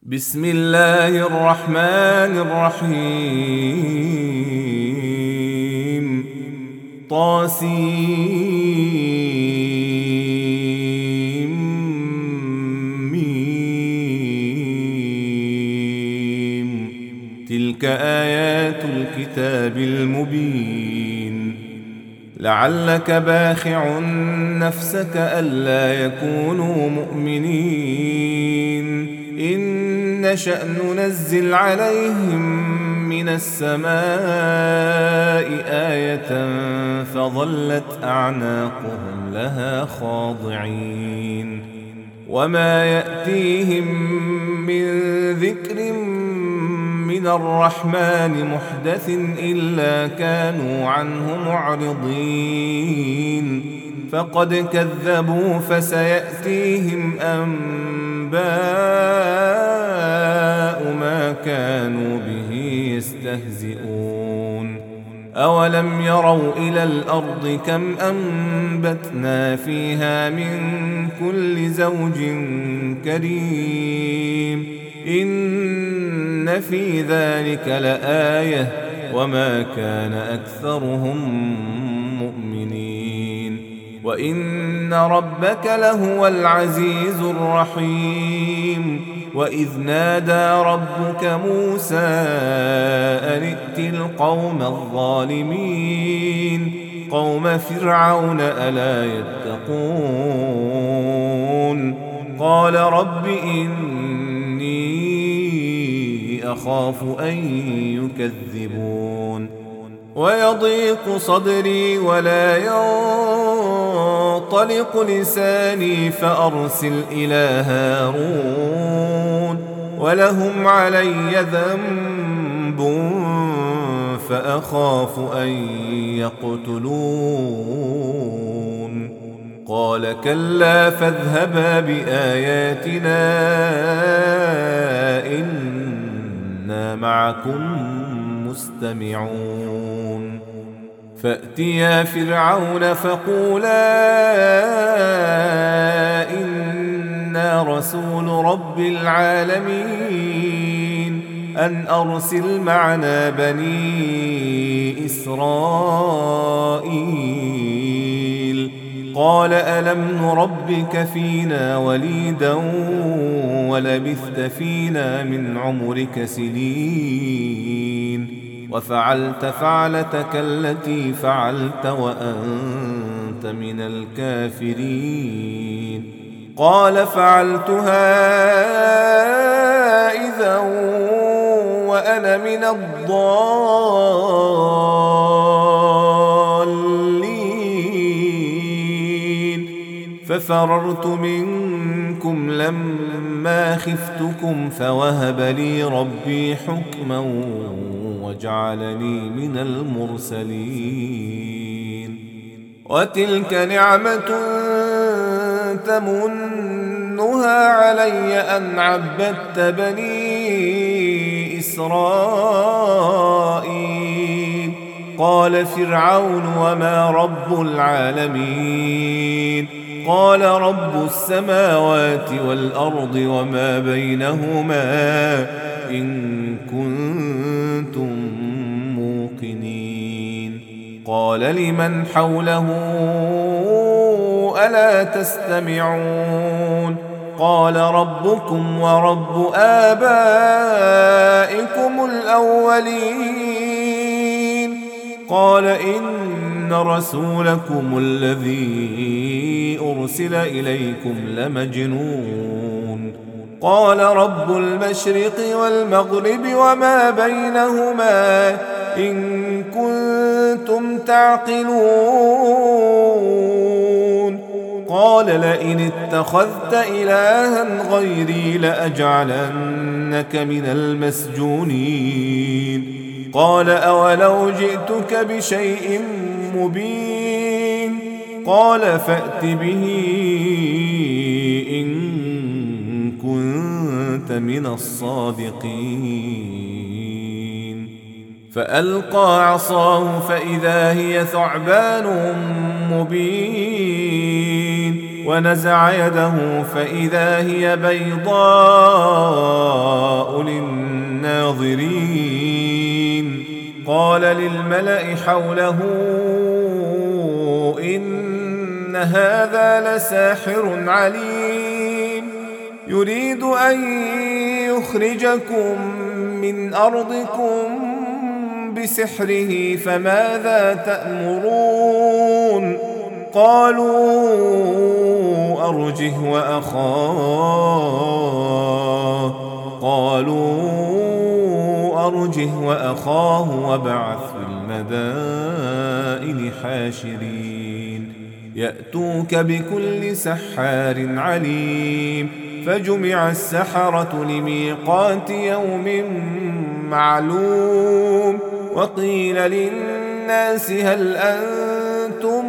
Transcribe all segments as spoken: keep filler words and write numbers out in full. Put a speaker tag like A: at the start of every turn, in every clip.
A: بسم الله الرحمن الرحيم طاسيم ميم تلك آيات الكتاب المبين لعلك باخع نفسك ألا يكونوا مؤمنين إن نشأ ننزل عليهم من السماء آية فظلت أعناقهم لها خاضعين وما يأتيهم من ذكر من الرحمن محدث إلا كانوا عنه معرضين فقد كذبوا فسيأتيهم أنباء ما كانوا به يستهزئون أولم يروا إلى الأرض كم أنبتنا فيها من كل زوج كريم إن في ذلك لآية وما كان أكثرهم مؤمنين وإن ربك لهو العزيز الرحيم وإذ نادى ربك موسى أن ائت القوم الظالمين قوم فرعون ألا يتقون قال رب إني أخاف أن يكذبون ويضيق صدري ولا ينطلق لساني فأرسل إلى هارون ولهم علي ذنب فأخاف أن يقتلون قال كلا فاذهبا بآياتنا إنا معكم مستمعون فأتيا فرعون فقولا إنا رسول رب العالمين أن أرسل معنا بني إسرائيل قال ألم نربك فينا وليدا ولبثت فينا من عمرك سنين وفعلت فعلتك التي فعلت وأنت من الكافرين قال فعلتها إذا وأنا من الضالين ففررت منكم لما خفتكم فوهب لي ربي حكما وجعلني من المرسلين وتلك نعمة تمنها علي أن عبدت بني إسرائيل قال فرعون وما رب العالمين قال رب السماوات والأرض وما بينهما إن كنتم موقنين قال لمن حوله ألا تستمعون قال ربكم ورب آبائكم الأولين قال إن رسولكم الذي أرسل إليكم لمجنون قال رب المشرق والمغرب وما بينهما إن كنتم تعقلون قال لئن اتخذت إلها غيري لأجعلنك من المسجونين قال أولو جئتك بشيء مبين قال فأت به إن كنت من الصادقين فألقى عصاه فإذا هي ثعبان مبين ونزع يده فإذا هي بيضاء للملأ حوله إن هذا لساحر عليم يريد أن يخرجكم من أرضكم بسحره فماذا تأمرون قالوا أرجه وأخاه قالوا أرجه وأخاه وابعث في المدائن حاشرين يأتوك بكل سحار عليم فجمع السحرة لميقات يوم معلوم وقيل للناس هل أنتم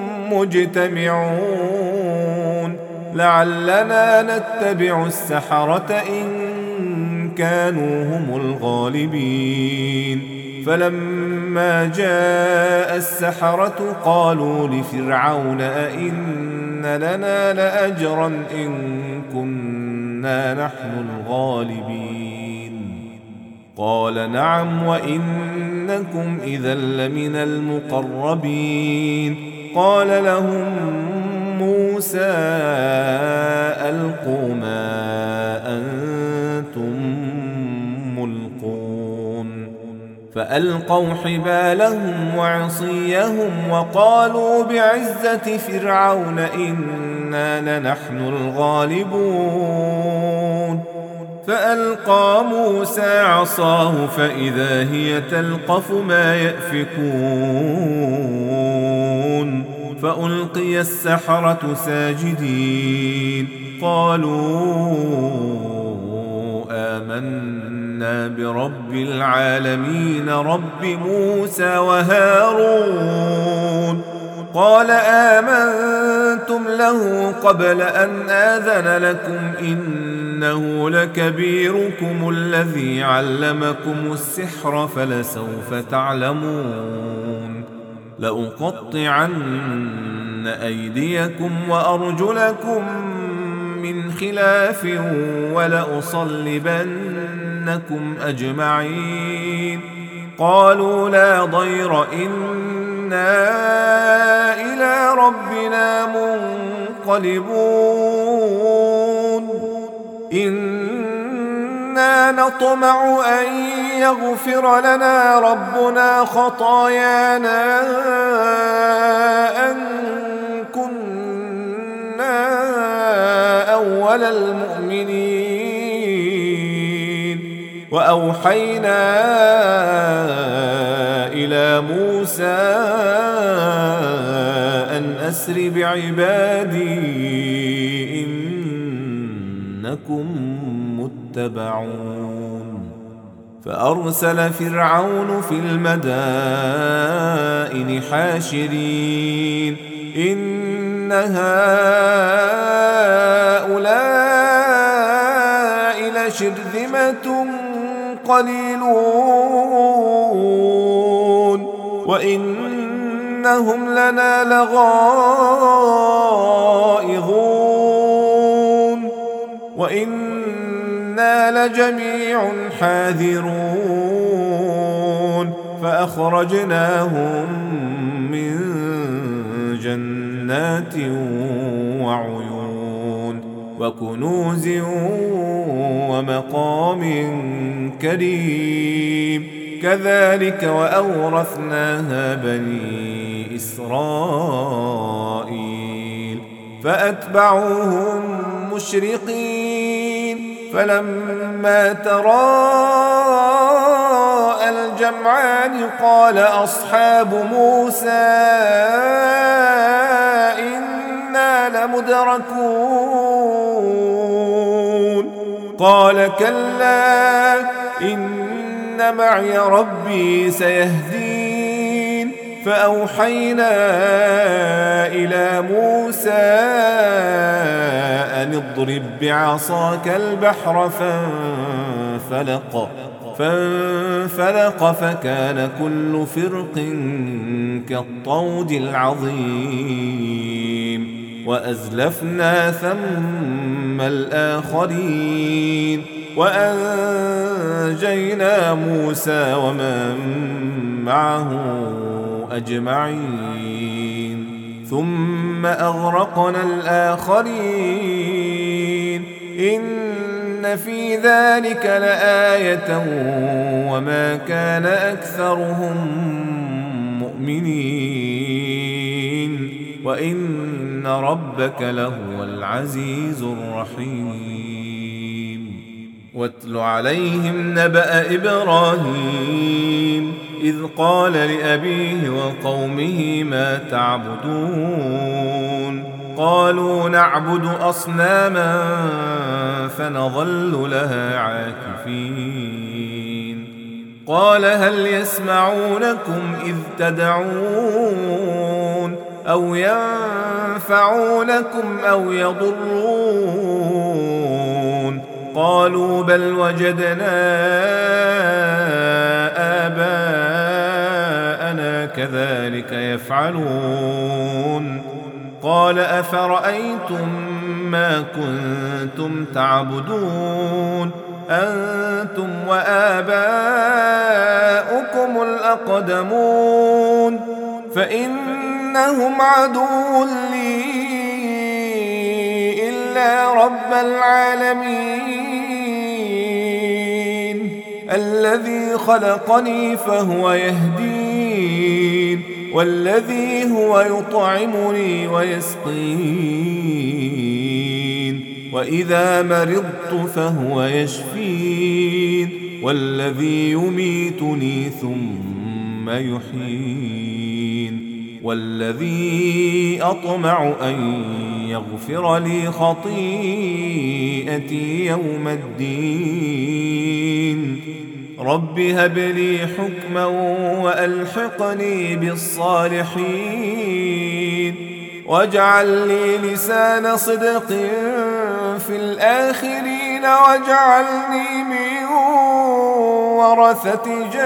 A: مجتمعون لعلنا نتبع السحرة إن كانوا هم الغالبين فلما جاء السحرة قالوا لفرعون أئن لنا لأجرا إن كنا نحن الغالبين قال نعم وإنكم إذا لمن المقربين قال لهم موسى ألقوا ما أنتم ملقون فألقوا حبالهم وعصيهم وقالوا بعزة فرعون إنا لنحن الغالبون فألقى موسى عصاه فإذا هي تلقف ما يأفكون فألقي السحرة ساجدين قالوا آمنا برب العالمين رب موسى وهارون قال آمنتم له قبل أن آذن لكم إنه لكبيركم الذي علمكم السحر فلسوف تعلمون لأقطعن أيديكم وأرجلكم من خلاف ولأصلبنكم أجمعين قالوا لا ضير إنا إلى ربنا منقلبون إنا نطمع أن يغفر لنا ربنا خطايانا أن كنا أول المؤمنين وأوحينا إلى موسى أن أسر بعبادي إنكم متبعون فأرسل فرعون في المدائن حاشرين إن هؤلاء لشرذمة قليلون وإنهم لنا لغائظون وإنا لجميع حاذرون فأخرجناهم من جنات وعيون وكنوز ومقام كريم كذلك وأورثناها بني إسرائيل فأتبعوهم مشرقين فلما تراءى الجمعان قال أصحاب موسى إنا لمدركون قال كلا إن معي ربي سيهدين فأوحينا إلى موسى أن اضرب بعصاك البحر فانفلق فانفلق فكان كل فرق كالطود العظيم وأزلفنا ثم الآخرين وأنجينا موسى ومن معه أجمعين ثم أغرقنا الآخرين إن في ذلك لآية وما كان أكثرهم مؤمنين وإن ربك لهو العزيز الرحيم واتل عليهم نبأ إبراهيم إذ قال لأبيه وقومه ما تعبدون قالوا نعبد أصناما فنظل لها عاكفين قال هل يسمعونكم إذ تدعون أو ينفعونكم أو يضرون قالوا بل وجدنا آباءنا كذلك يفعلون قال أفرأيتم ما كنتم تعبدون أنتم وآباؤكم الأقدمون فإنهم عدو لي إلا رب العالمين الذي خلقني فهو يهدين والذي هو يطعمني ويسقين وإذا مرضت فهو يشفين والذي يميتني ثم يحيين والذي أطمع أن يغفر لي خطيئتي يوم الدين رب هب لي حكما وألحقني بالصالحين واجعل لي لسان صدق في الآخرين واجعلني من ورثة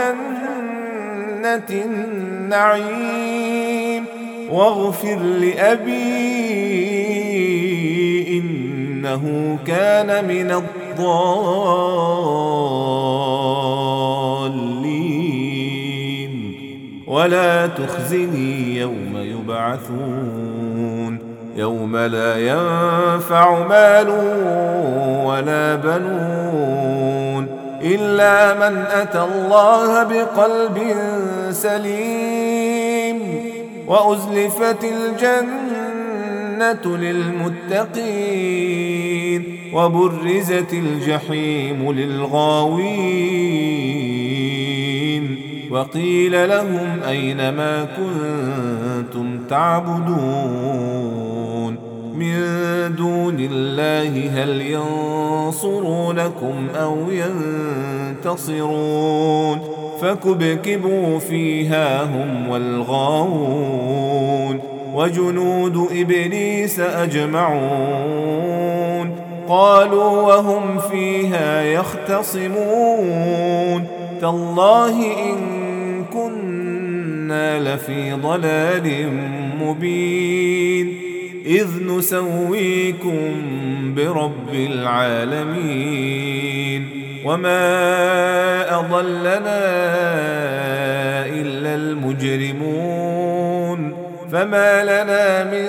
A: جنة النعيم واغفر لأبي إنه كان من الضالين ولا تخزني يوم يبعثون يوم لا ينفع مال ولا بنون إلا من أتى الله بقلب سليم وأزلفت الجنة للمتقين وبرزت الجحيم للغاوين وقيل لهم أين ما كنتم تعبدون من دون الله هل ينصرونكم أو ينتصرون فكبكبوا فيها هم والغاوون وجنود إبليس أجمعون قالوا وهم فيها يختصمون تالله إن كنا لفي ضلال مبين إذ نسويكم برب العالمين وما أضلنا إلا المجرمون فما لنا من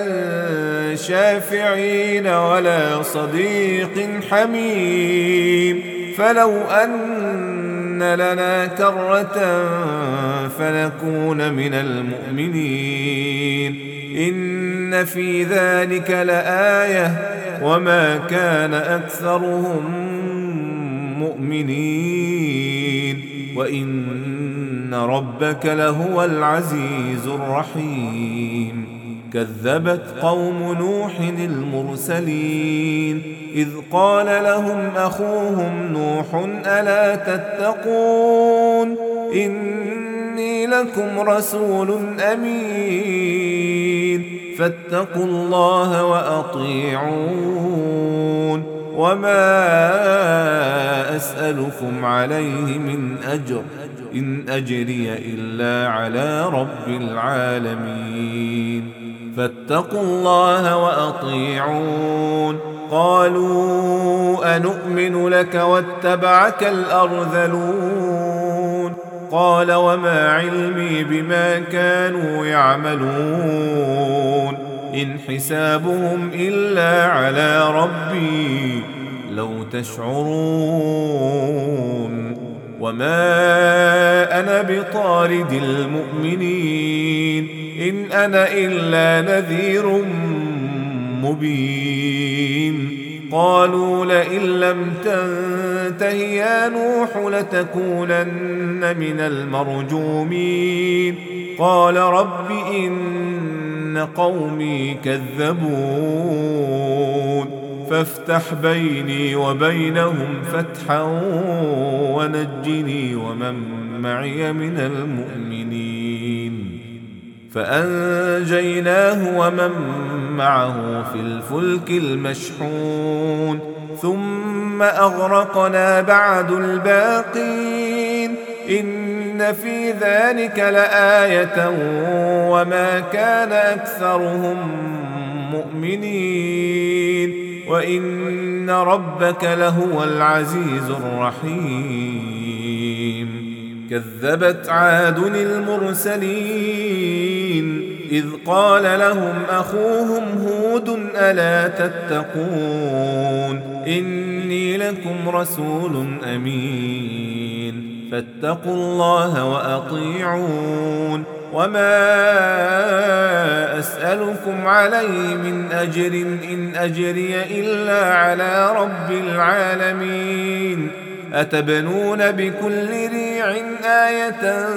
A: شافعين ولا صديق حميم فلو أن لنا كرة فنكون من المؤمنين إن في ذلك لآية وما كان أكثرهم مؤمنين وإن ربك لهو العزيز الرحيم كذبت قوم نوح المرسلين إذ قال لهم أخوهم نوح ألا تتقون إني لكم رسول أمين فاتقوا الله وأطيعون وما أسألكم عليه من أجر إن أجري إلا على رب العالمين فاتقوا الله وأطيعون قالوا أنؤمن لك واتبعك الأرذلون قال وما علمي بما كانوا يعملون إن حسابهم إلا على ربي لو تشعرون وما أنا بطارد المؤمنين إن أنا إلا نذير مبين قالوا لئن لم تنته يا نوح لتكونن من المرجومين قال رب إن قومي كذبون فافتح بيني وبينهم فتحا ونجني ومن معي من المؤمنين فأنجيناه ومن معه في الفلك المشحون ثم أغرقنا بعد الباقين إن في ذلك لآية وما كان أكثرهم مؤمنين وإن ربك لهو العزيز الرحيم كذبت عاد المرسلين إذ قال لهم أخوهم هود ألا تتقون إني لكم رسول أمين فاتقوا الله وأطيعون وما أسألكم عليه من أجر إن أجري إلا على رب العالمين أتبنون بكل ريع آية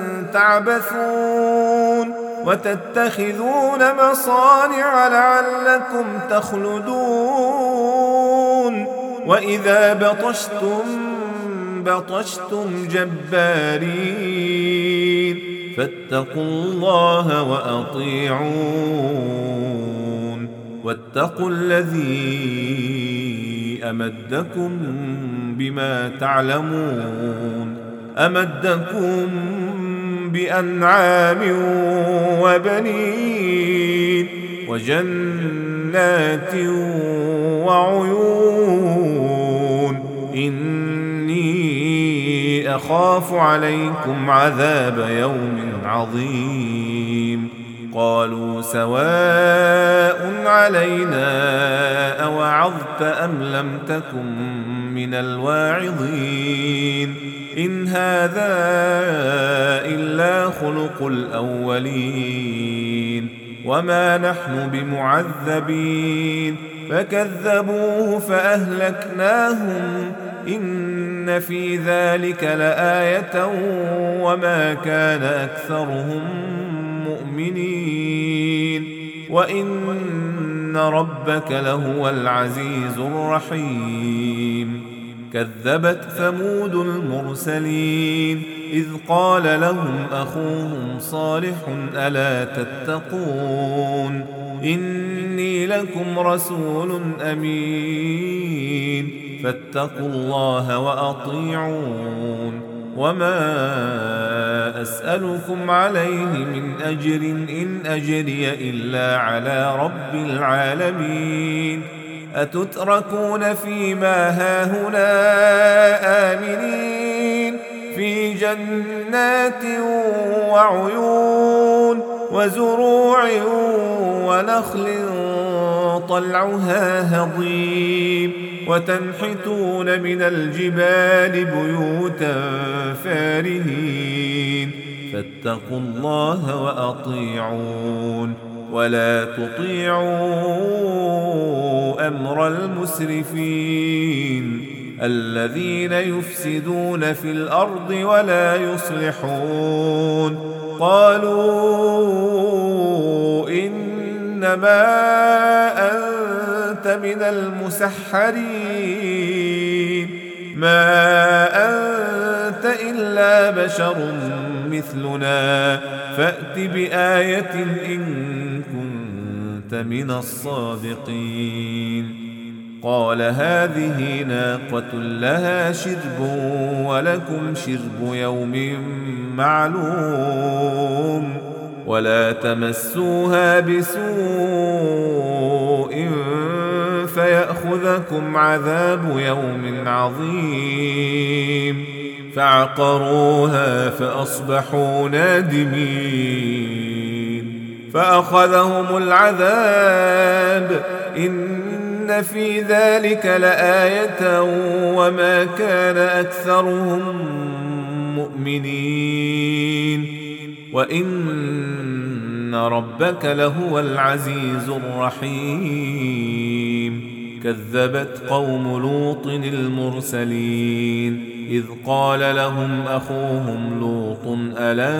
A: تعبثون وتتخذون مصانع لعلكم تخلدون وإذا بطشتم بطشتم جبارين فاتقوا الله وأطيعون واتقوا الذي أمدكم بما تعلمون أمدكم بأنعام وبنين وجنات وعيون إني أخاف عليكم عذاب يوم عظيم قالوا سواء علينا أوعظت أم لم تكن من الواعظين إن هذا إلا خلق الأولين وما نحن بمعذبين فكذبوه فأهلكناهم إن في ذلك لآية وما كان أكثرهم مؤمنين وإن ربك لهو العزيز الرحيم كذبت ثمود المرسلين إذ قال لهم أخوهم صالح ألا تتقون إني لكم رسول أمين فاتقوا الله وأطيعون وما أسألكم عليه من أجر إن أجري إلا على رب العالمين أتتركون فيما هاهنا آمنين في جنات وعيون وزروع ونخل طلعها هضيم وتنحتون من الجبال بيوتا فارهين فاتقوا الله وأطيعون ولا تطيعوا أمر المسرفين الذين يفسدون في الأرض ولا يصلحون قالوا إنما أنت من المسحرين ما أنت إلا بشر مثلنا فأت بآية إن كنت من الصادقين قال هذه ناقة لها شرب ولكم شرب يوم معلوم ولا تمسوها بسوء فيأخذكم عذاب يوم عظيم فعقروها فأصبحوا نادمين فأخذهم العذاب إن في ذلك لآية وما كان أكثرهم مؤمنين وإن ربك لهو العزيز الرحيم كذبت قوم لوط المرسلين إذ قال لهم أخوهم لوط ألا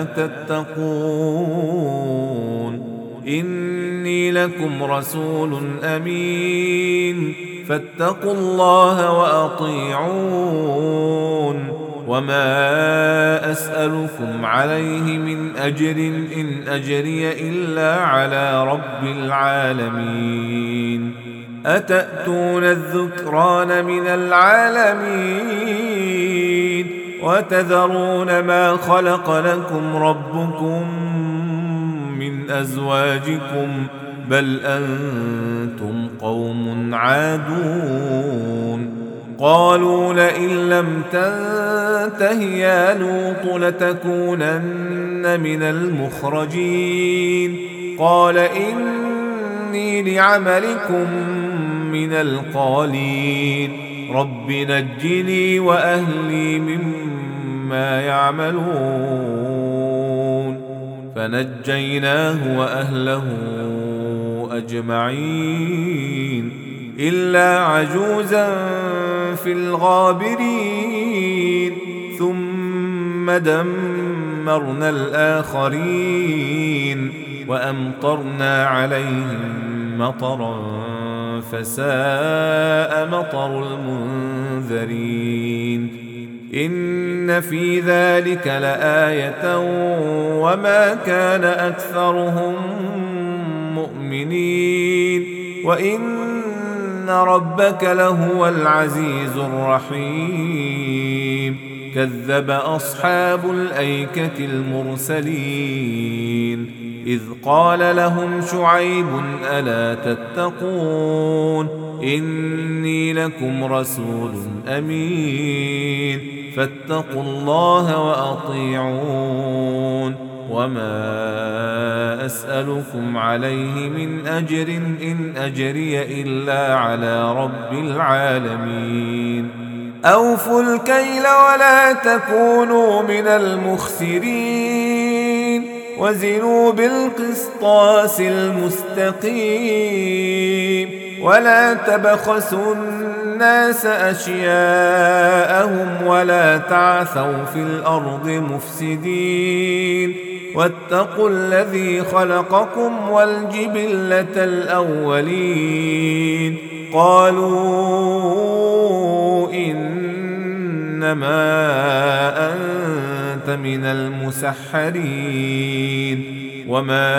A: تتقون إني لكم رسول أمين فاتقوا الله وأطيعون وما أسألكم عليه من أجر إن أجري إلا على رب العالمين أتأتون الذكران من العالمين وتذرون ما خلق لكم ربكم من أزواجكم بل أنتم قوم عادون قالوا لئن لم تنته يا لوط لتكونن من المخرجين قال إني لعملكم من القالين رب نجني وأهلي مما يعملون فنجيناه وأهله أجمعين إلا عجوزا في الغابرين ثم دمرنا الآخرين وأمطرنا عليهم مطرا فساء مطر المنذرين إن في ذلك لآية وما كان أكثرهم مؤمنين وإن ربك لهو العزيز الرحيم كذب أصحاب الأيكة المرسلين إذ قال لهم شعيب ألا تتقون إني لكم رسول أمين فاتقوا الله وأطيعون وما أسألكم عليه من أجر إن أجري إلا على رب العالمين أوفوا الكيل ولا تكونوا من المخسرين وزنوا بالقسطاس المستقيم ولا تبخسوا الناس أشياءهم ولا تعثوا في الأرض مفسدين واتقوا الذي خلقكم والجبلة الأولين قالوا إنما أنت من المسحرين وما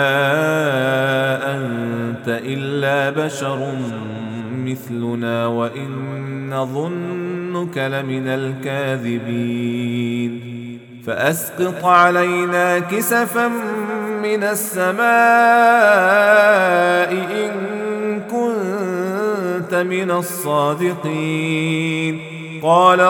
A: أنت إلا بشر مثلنا وإن نظنك لمن الكاذبين فأسقط علينا كسفا من السماء إن كنت من الصادقين قال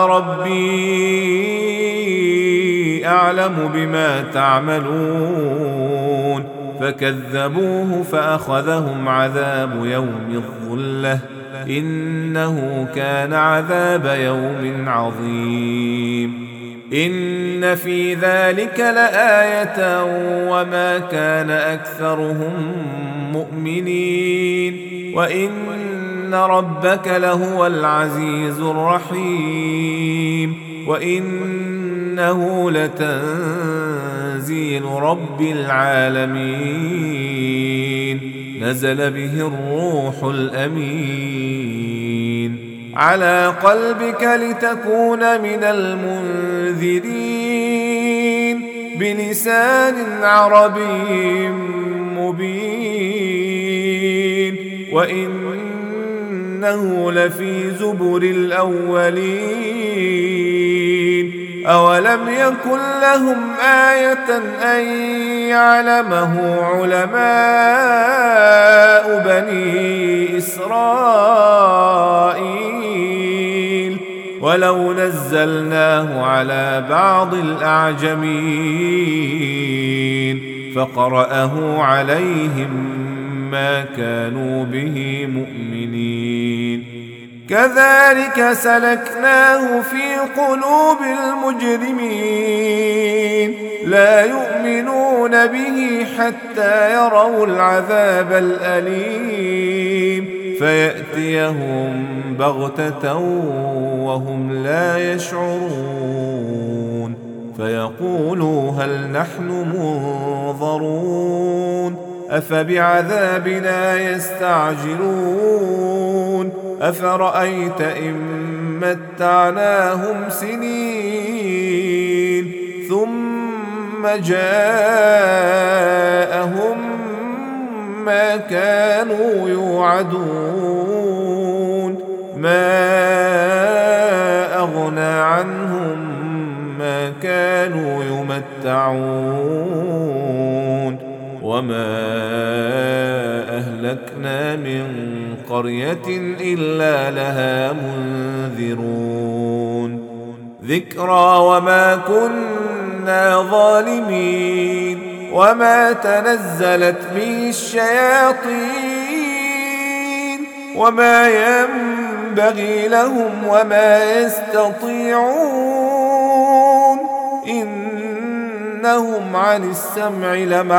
A: ربي أعلم بما تعملون فكذبوه فأخذهم عذاب يوم الظلة إنه كان عذاب يوم عظيم إن في ذلك لآية وما كان أكثرهم مؤمنين وإن ربك لهو العزيز الرحيم وإنه لتنزيل رب العالمين نزل به الروح الأمين على قلبك لتكون من المنذرين بلسان عربي مبين وإنه لفي زبر الأولين أولم يكن لهم آية أن يعلمه علماء بني إسرائيل ولو نزلناه على بعض الأعجمين فقرأه عليهم ما كانوا به مؤمنين كذلك سلكناه في قلوب المجرمين لا يؤمنون به حتى يروا العذاب الأليم فيأتيهم بغتة وهم لا يشعرون فيقولوا هل نحن منظرون أفبعذابنا يستعجلون أفرأيت إن متعناهم سنين ثم جاءهم ما كانوا يوعدون ما أغنى عنهم ما كانوا يمتعون وما أهلكنا من قرية إلا لها منذرون ذكرى وما كنا ظالمين وما تنزلت به الشياطين وما ينبغي لهم وما يستطيعون إنهم عن السمع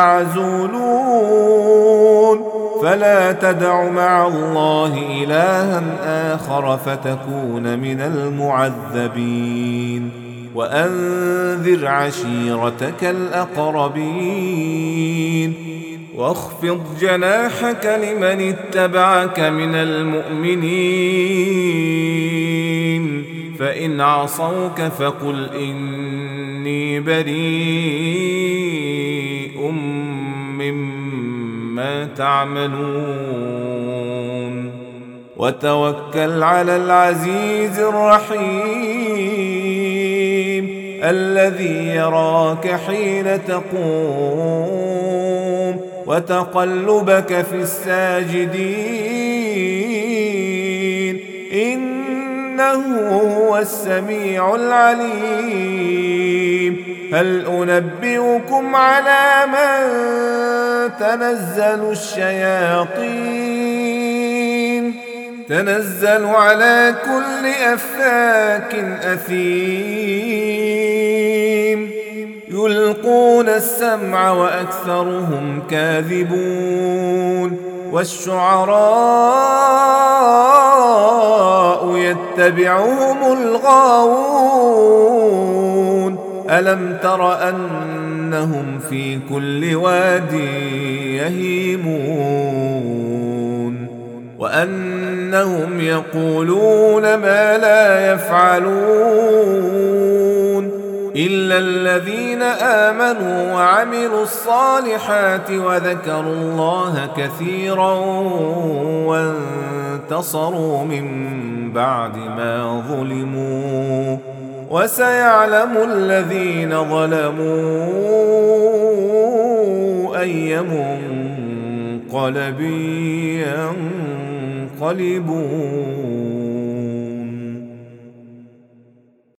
A: لمعزولون فلا تدع مع الله إلها آخر فتكون من المعذبين وأنذر عشيرتك الأقربين واخفض جناحك لمن اتبعك من المؤمنين فإن عصوك فقل إني بريء مما تعملون وتوكل على العزيز الرحيم الذي يراك حين تقوم وتقلبك في الساجدين إنه هو السميع العليم هل أنبئكم على من تنزل الشياطين تنزل على كل أفاك أثيم يلقون السمع وأكثرهم كاذبون والشعراء يتبعهم الغاوون ألم تر أنهم في كل واد يهيمون وأنهم يقولون ما لا يفعلون إلا الذين آمنوا وعملوا الصالحات وذكروا الله كثيرا وانتصروا من بعد ما ظلموا وسيعلم الذين ظلموا أي منقلب ينقلبون